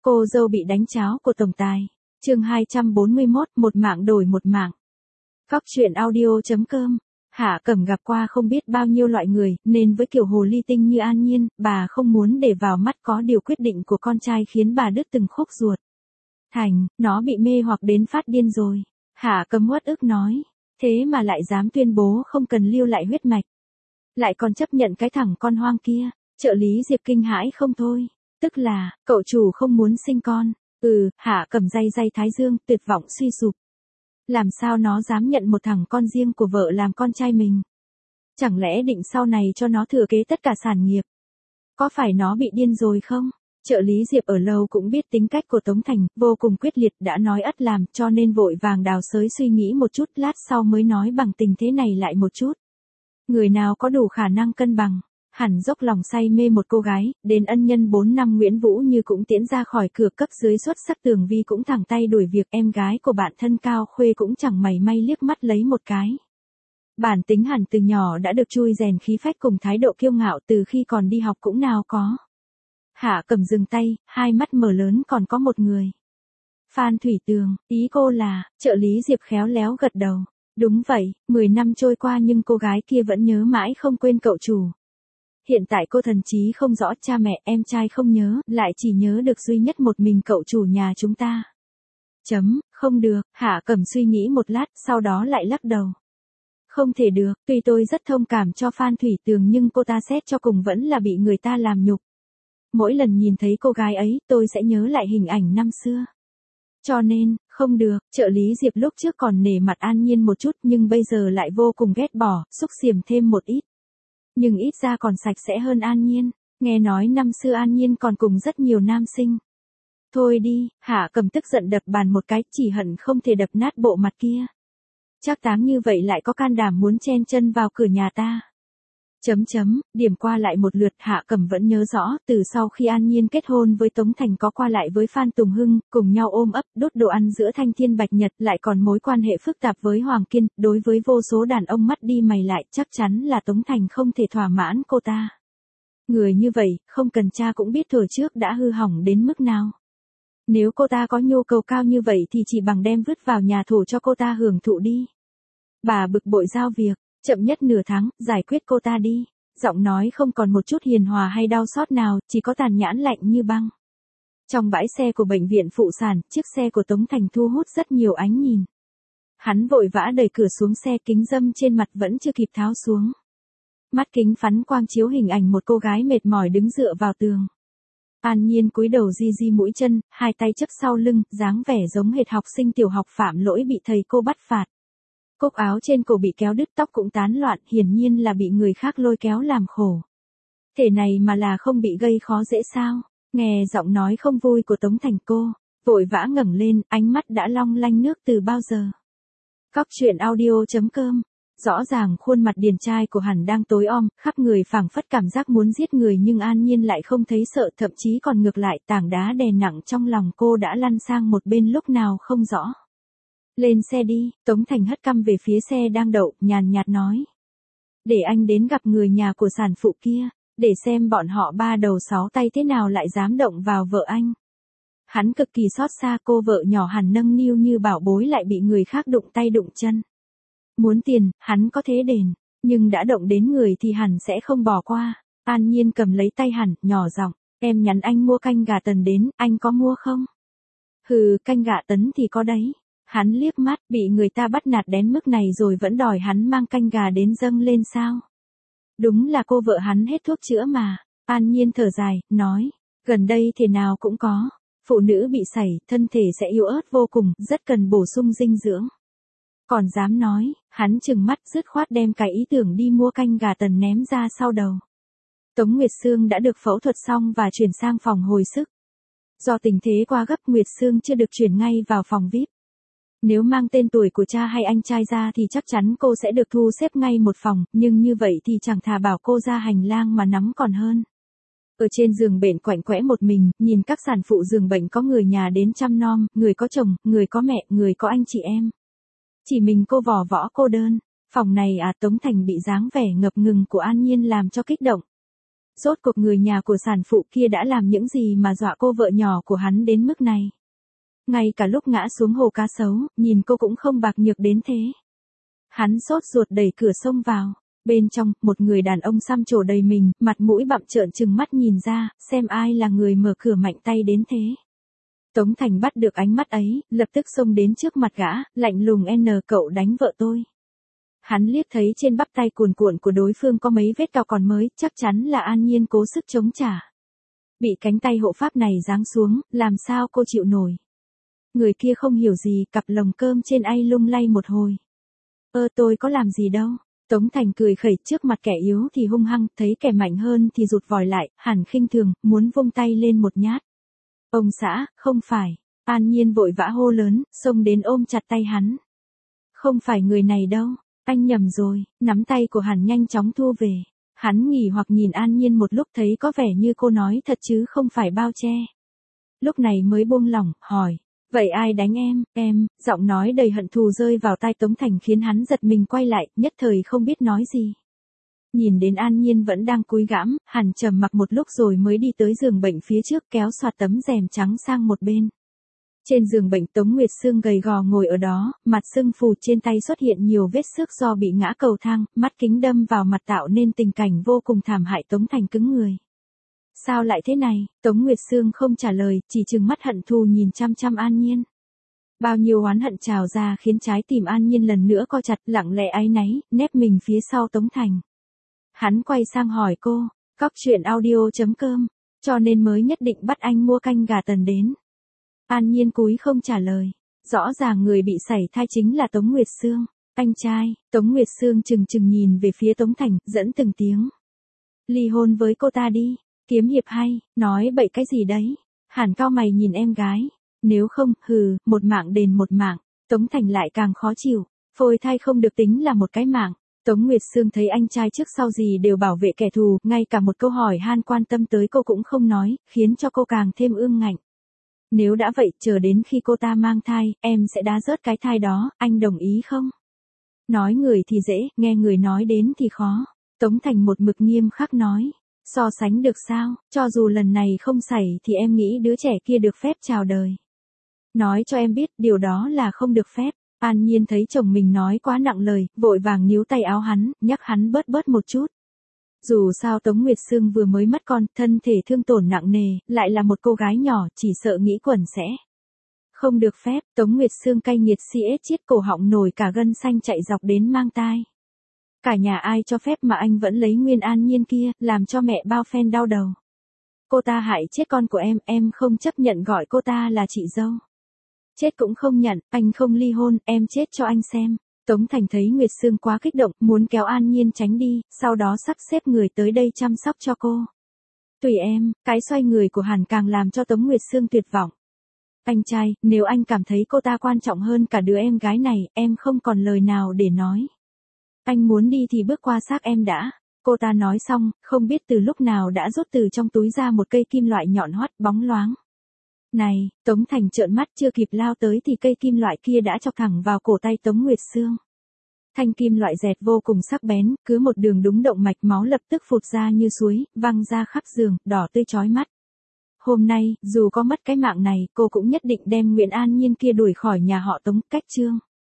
Cô dâu bị đánh cháo của tổng tài. Chương 241, một mạng đổi một mạng. Góc truyện audio.com. Hạ Cẩm gặp qua không biết bao nhiêu loại người, nên với kiểu hồ ly tinh như An Nhiên, bà không muốn để vào mắt có điều quyết định của con trai khiến bà đứt từng khúc ruột. Thành, nó bị mê hoặc đến phát điên rồi. Hạ Cẩm uất ức nói. Thế mà lại dám tuyên bố không cần lưu lại huyết mạch. Lại còn chấp nhận cái thằng con hoang kia. Trợ lý Diệp kinh hãi không thôi. Tức là, cậu chủ không muốn sinh con. Hạ Cẩm day thái dương, tuyệt vọng suy sụp. Làm sao nó dám nhận một thằng con riêng của vợ làm con trai mình? Chẳng lẽ định sau này cho nó thừa kế tất cả sản nghiệp? Có phải nó bị điên rồi không? Trợ lý Diệp ở lâu cũng biết tính cách của Tống Thành, vô cùng quyết liệt, đã nói ắt làm, cho nên vội vàng đào xới suy nghĩ một chút, lát sau mới nói bằng tình thế này lại một chút. Người nào có đủ khả năng cân bằng, hẳn dốc lòng say mê một cô gái, đến ân nhân 4 năm Nguyễn Vũ Như cũng tiễn ra khỏi cửa, cấp dưới xuất sắc Tường Vi cũng thẳng tay đuổi việc, em gái của bạn thân Cao Khuê cũng chẳng mảy may liếc mắt lấy một cái. Bản tính hẳn từ nhỏ đã được chui rèn khí phách cùng thái độ kiêu ngạo từ khi còn đi học cũng nào có. Hạ Cẩm dừng tay, hai mắt mở lớn, còn có một người. Phan Thủy Tường, ý cô là, trợ lý Diệp khéo léo gật đầu. Đúng vậy, 10 năm trôi qua nhưng cô gái kia vẫn nhớ mãi không quên cậu chủ. Hiện tại cô thần trí không rõ, cha mẹ, em trai không nhớ, lại chỉ nhớ được duy nhất một mình cậu chủ nhà chúng ta. Không được, Hạ Cẩm suy nghĩ một lát, sau đó lại lắc đầu. Không thể được, tuy tôi rất thông cảm cho Phan Thủy Tường nhưng cô ta xét cho cùng vẫn là bị người ta làm nhục. Mỗi lần nhìn thấy cô gái ấy, tôi sẽ nhớ lại hình ảnh năm xưa. Cho nên, không được, trợ lý Diệp lúc trước còn nể mặt An Nhiên một chút nhưng bây giờ lại vô cùng ghét bỏ, xúc xiềm thêm một ít. Nhưng ít ra còn sạch sẽ hơn An Nhiên, nghe nói năm xưa An Nhiên còn cùng rất nhiều nam sinh. Thôi đi, Hạ Cẩm tức giận đập bàn một cái, chỉ hận không thể đập nát bộ mặt kia. Chắc tám như vậy lại có can đảm muốn chen chân vào cửa nhà ta. Điểm qua lại một lượt, Hạ Cẩm vẫn nhớ rõ, từ sau khi An Nhiên kết hôn với Tống Thành có qua lại với Phan Tùng Hưng, cùng nhau ôm ấp, đốt đồ ăn giữa Thanh Thiên Bạch Nhật, lại còn mối quan hệ phức tạp với Hoàng Kiên, đối với vô số đàn ông mắt đi mày lại, chắc chắn là Tống Thành không thể thỏa mãn cô ta. Người như vậy, không cần tra cũng biết thuở trước đã hư hỏng đến mức nào. Nếu cô ta có nhu cầu cao như vậy thì chỉ bằng đem vứt vào nhà tù cho cô ta hưởng thụ đi. Bà bực bội giao việc. Chậm nhất nửa tháng, giải quyết cô ta đi. Giọng nói không còn một chút hiền hòa hay đau xót nào, chỉ có tàn nhẫn lạnh như băng. Trong bãi xe của bệnh viện phụ sản, chiếc xe của Tống Thành thu hút rất nhiều ánh nhìn. Hắn vội vã đẩy cửa xuống xe, kính râm trên mặt vẫn chưa kịp tháo xuống. Mắt kính phắn quang chiếu hình ảnh một cô gái mệt mỏi đứng dựa vào tường. An Nhiên cúi đầu di mũi chân, hai tay chấp sau lưng, dáng vẻ giống hệt học sinh tiểu học phạm lỗi bị thầy cô bắt phạt. Cúc áo trên cổ bị kéo đứt, tóc cũng tán loạn, hiển nhiên là bị người khác lôi kéo làm khổ. Thể này mà là không bị gây khó dễ sao? Nghe giọng nói không vui của Tống Thành, cô vội vã ngẩng lên, ánh mắt đã long lanh nước từ bao giờ. Góc truyện audio.com. Rõ ràng khuôn mặt điển trai của hắn đang tối om, khắp người phảng phất cảm giác muốn giết người nhưng An Nhiên lại không thấy sợ, thậm chí còn ngược lại, tảng đá đè nặng trong lòng cô đã lăn sang một bên lúc nào không rõ. Lên xe đi, Tống Thành hất cằm về phía xe đang đậu, nhàn nhạt nói. Để anh đến gặp người nhà của sản phụ kia, để xem bọn họ ba đầu sáu tay thế nào lại dám động vào vợ anh. Hắn cực kỳ xót xa, cô vợ nhỏ hẳn nâng niu như bảo bối lại bị người khác đụng tay đụng chân. Muốn tiền, hắn có thế đền, nhưng đã động đến người thì hẳn sẽ không bỏ qua. An Nhiên cầm lấy tay hắn, nhỏ giọng, em nhắn anh mua canh gà tần đến, anh có mua không? Canh gà tấn thì có đấy. Hắn liếc mắt, bị người ta bắt nạt đến mức này rồi vẫn đòi hắn mang canh gà đến dâng lên sao? Đúng là cô vợ hắn hết thuốc chữa mà. An Nhiên thở dài, nói, gần đây thế nào cũng có. Phụ nữ bị sảy, thân thể sẽ yếu ớt vô cùng, rất cần bổ sung dinh dưỡng. Còn dám nói, hắn trừng mắt dứt khoát đem cái ý tưởng đi mua canh gà tần ném ra sau đầu. Tống Nguyệt Sương đã được phẫu thuật xong và chuyển sang phòng hồi sức. Do tình thế quá gấp, Nguyệt Sương chưa được chuyển ngay vào phòng VIP. Nếu mang tên tuổi của cha hay anh trai ra thì chắc chắn cô sẽ được thu xếp ngay một phòng, nhưng như vậy thì chẳng thà bảo cô ra hành lang mà nắm còn hơn. Ở trên giường bệnh quạnh quẽ một mình, nhìn các sản phụ giường bệnh có người nhà đến chăm nom, người có chồng, người có mẹ, người có anh chị em. Chỉ mình cô vỏ võ cô đơn. Phòng này Tống Thành bị dáng vẻ ngập ngừng của An Nhiên làm cho kích động. Rốt cuộc người nhà của sản phụ kia đã làm những gì mà dọa cô vợ nhỏ của hắn đến mức này. Ngay cả lúc ngã xuống hồ cá sấu, nhìn cô cũng không bạc nhược đến thế. Hắn sốt ruột đẩy cửa xông vào. Bên trong, một người đàn ông xăm trổ đầy mình, mặt mũi bặm trợn trừng mắt nhìn ra, xem ai là người mở cửa mạnh tay đến thế. Tống Thành bắt được ánh mắt ấy, lập tức xông đến trước mặt gã, lạnh lùng cậu đánh vợ tôi. Hắn liếc thấy trên bắp tay cuồn cuộn của đối phương có mấy vết cào còn mới, chắc chắn là An Nhiên cố sức chống trả. Bị cánh tay hộ pháp này giáng xuống, làm sao cô chịu nổi. Người kia không hiểu gì, cặp lồng cơm trên ai lung lay một hồi. Tôi có làm gì đâu. Tống Thành cười khẩy, trước mặt kẻ yếu thì hung hăng, thấy kẻ mạnh hơn thì rụt vòi lại, hẳn khinh thường, muốn vung tay lên một nhát. Ông xã, không phải. An Nhiên vội vã hô lớn, xông đến ôm chặt tay hắn. Không phải người này đâu, anh nhầm rồi. Nắm tay của hắn nhanh chóng thu về. Hắn nghỉ hoặc nhìn An Nhiên một lúc, thấy có vẻ như cô nói thật chứ không phải bao che. Lúc này mới buông lỏng, hỏi. Vậy ai đánh em? Giọng nói đầy hận thù rơi vào tai Tống Thành khiến hắn giật mình quay lại, nhất thời không biết nói gì. Nhìn đến An Nhiên vẫn đang cúi gãm, hắn trầm mặc một lúc rồi mới đi tới giường bệnh phía trước, kéo xoạt tấm rèm trắng sang một bên. Trên giường bệnh, Tống Nguyệt Sương gầy gò ngồi ở đó, mặt sưng phù, trên tay xuất hiện nhiều vết xước do bị ngã cầu thang, mắt kính đâm vào mặt tạo nên tình cảnh vô cùng thảm hại. Tống Thành cứng người. Sao lại thế này? Tống Nguyệt Sương không trả lời, chỉ trừng mắt hận thù nhìn chăm chăm An Nhiên. Bao nhiêu oán hận trào ra khiến trái tim An Nhiên lần nữa co chặt, lặng lẽ áy náy, nép mình phía sau Tống Thành. Hắn quay sang hỏi cô, coctruyện.audio.com, cho nên mới nhất định bắt anh mua canh gà tần đến. An Nhiên cúi không trả lời. Rõ ràng người bị sảy thai chính là Tống Nguyệt Sương. Anh trai. Tống Nguyệt Sương chừng chừng nhìn về phía Tống Thành, dẫn từng tiếng. Ly hôn với cô ta đi. Kiếm hiệp hay, nói bậy cái gì đấy. Hẳn cau mày nhìn em gái. Nếu không, một mạng đền một mạng. Tống Thành lại càng khó chịu. Phôi thai không được tính là một cái mạng. Tống Nguyệt Sương thấy anh trai trước sau gì đều bảo vệ kẻ thù, ngay cả một câu hỏi han quan tâm tới cô cũng không nói, khiến cho cô càng thêm ương ngạnh. Nếu đã vậy, chờ đến khi cô ta mang thai, em sẽ đá rớt cái thai đó, anh đồng ý không? Nói người thì dễ, nghe người nói đến thì khó. Tống Thành một mực nghiêm khắc nói. So sánh được sao, cho dù lần này không xảy thì em nghĩ đứa trẻ kia được phép chào đời. Nói cho em biết, điều đó là không được phép. An Nhiên thấy chồng mình nói quá nặng lời, vội vàng níu tay áo hắn, nhắc hắn bớt một chút. Dù sao Tống Nguyệt Sương vừa mới mất con, thân thể thương tổn nặng nề, lại là một cô gái nhỏ, chỉ sợ nghĩ quẩn sẽ. Không được phép. Tống Nguyệt Sương cay nghiệt chiết cổ họng nổi cả gân xanh chạy dọc đến mang tai. Cả nhà ai cho phép mà anh vẫn lấy nguyên An Nhiên kia, làm cho mẹ bao phen đau đầu. Cô ta hại chết con của em không chấp nhận gọi cô ta là chị dâu. Chết cũng không nhận, anh không ly hôn, em chết cho anh xem. Tống Thành thấy Nguyệt Sương quá kích động, muốn kéo An Nhiên tránh đi, sau đó sắp xếp người tới đây chăm sóc cho cô. Tùy em. Cái xoay người của hắn càng làm cho Tống Nguyệt Sương tuyệt vọng. Anh trai, nếu anh cảm thấy cô ta quan trọng hơn cả đứa em gái này, em không còn lời nào để nói. Anh muốn đi thì bước qua xác em đã. Cô ta nói xong, không biết từ lúc nào đã rút từ trong túi ra một cây kim loại nhọn hoắt bóng loáng. Này, Tống Thành trợn mắt, chưa kịp lao tới thì cây kim loại kia đã chọc thẳng vào cổ tay Tống Nguyệt Sương. Thanh kim loại dẹt vô cùng sắc bén, cứ một đường đúng động mạch, máu lập tức phụt ra như suối, văng ra khắp giường, đỏ tươi chói mắt. Hôm nay, dù có mất cái mạng này, cô cũng nhất định đem Nguyễn An Nhiên kia đuổi khỏi nhà họ Tống, cách Trương.